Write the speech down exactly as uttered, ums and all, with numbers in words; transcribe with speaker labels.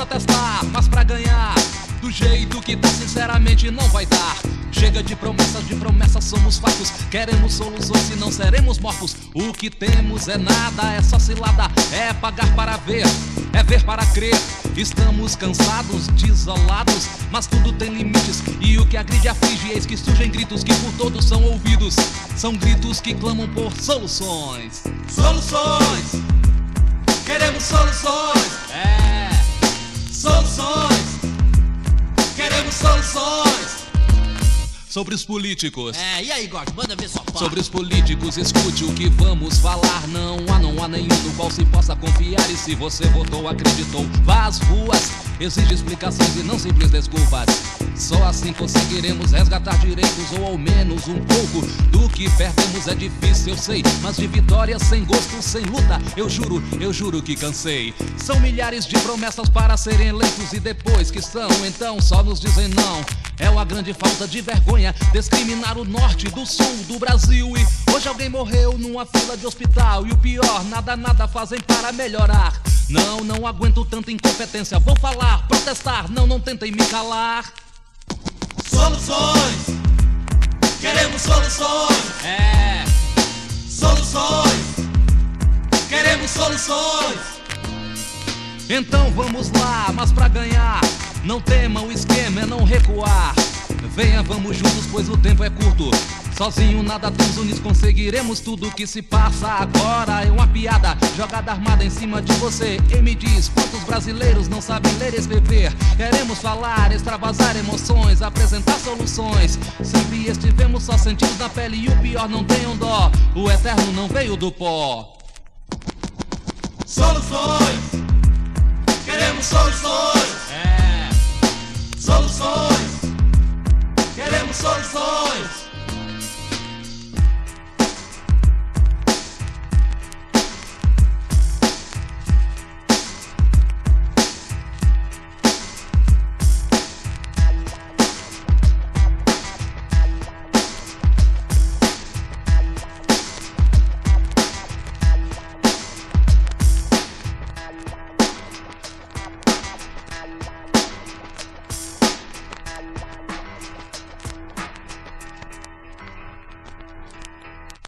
Speaker 1: protestar, mas pra ganhar do jeito que tá, sinceramente não vai dar. Chega de promessas, de promessas somos fatos. Queremos soluções e não seremos mortos. O que temos é nada, é só cilada. É pagar para ver, é ver para crer. Estamos cansados, desolados, mas tudo tem limites. E o que agride aflige, eis que surgem gritos que por todos são ouvidos. São gritos que clamam por soluções. Soluções! Queremos soluções! É! Soluções! Queremos soluções! Sobre os políticos.
Speaker 2: É, e aí, Gordo, manda ver sua parte.
Speaker 1: Sobre os políticos, escute o que vamos falar. Não há, não há nenhum do qual se possa confiar. E se você votou, acreditou, vá às ruas. Exige explicações e não simples desculpas. Só assim conseguiremos resgatar direitos, ou ao menos um pouco do que perdemos. É difícil, eu sei, mas de vitória sem gosto, sem luta, eu juro, eu juro que cansei. São milhares de promessas para serem eleitos e depois que são, então só nos dizem não. É uma grande falta de vergonha discriminar o norte do sul do Brasil. E hoje alguém morreu numa fila de hospital. E o pior, nada, nada fazem para melhorar. Não, não aguento tanta incompetência. Vou falar, protestar, não, não tentem me calar.
Speaker 3: Soluções! Queremos soluções!
Speaker 1: É!
Speaker 3: Soluções! Queremos soluções!
Speaker 1: Então vamos lá, mas pra ganhar, não tema, o esquema é não recuar. Venha, vamos juntos, pois o tempo é curto. Sozinho nada temos, unidos conseguiremos tudo. O que se passa agora é uma piada jogada armada em cima de você. E me diz, quantos brasileiros não sabem ler e escrever? Queremos falar, extravasar emoções, apresentar soluções. Sempre estivemos só sentidos na pele e o pior, não tenham dó. O eterno não veio do pó.
Speaker 3: Soluções! Queremos soluções!
Speaker 1: É!
Speaker 3: Soluções! Queremos soluções!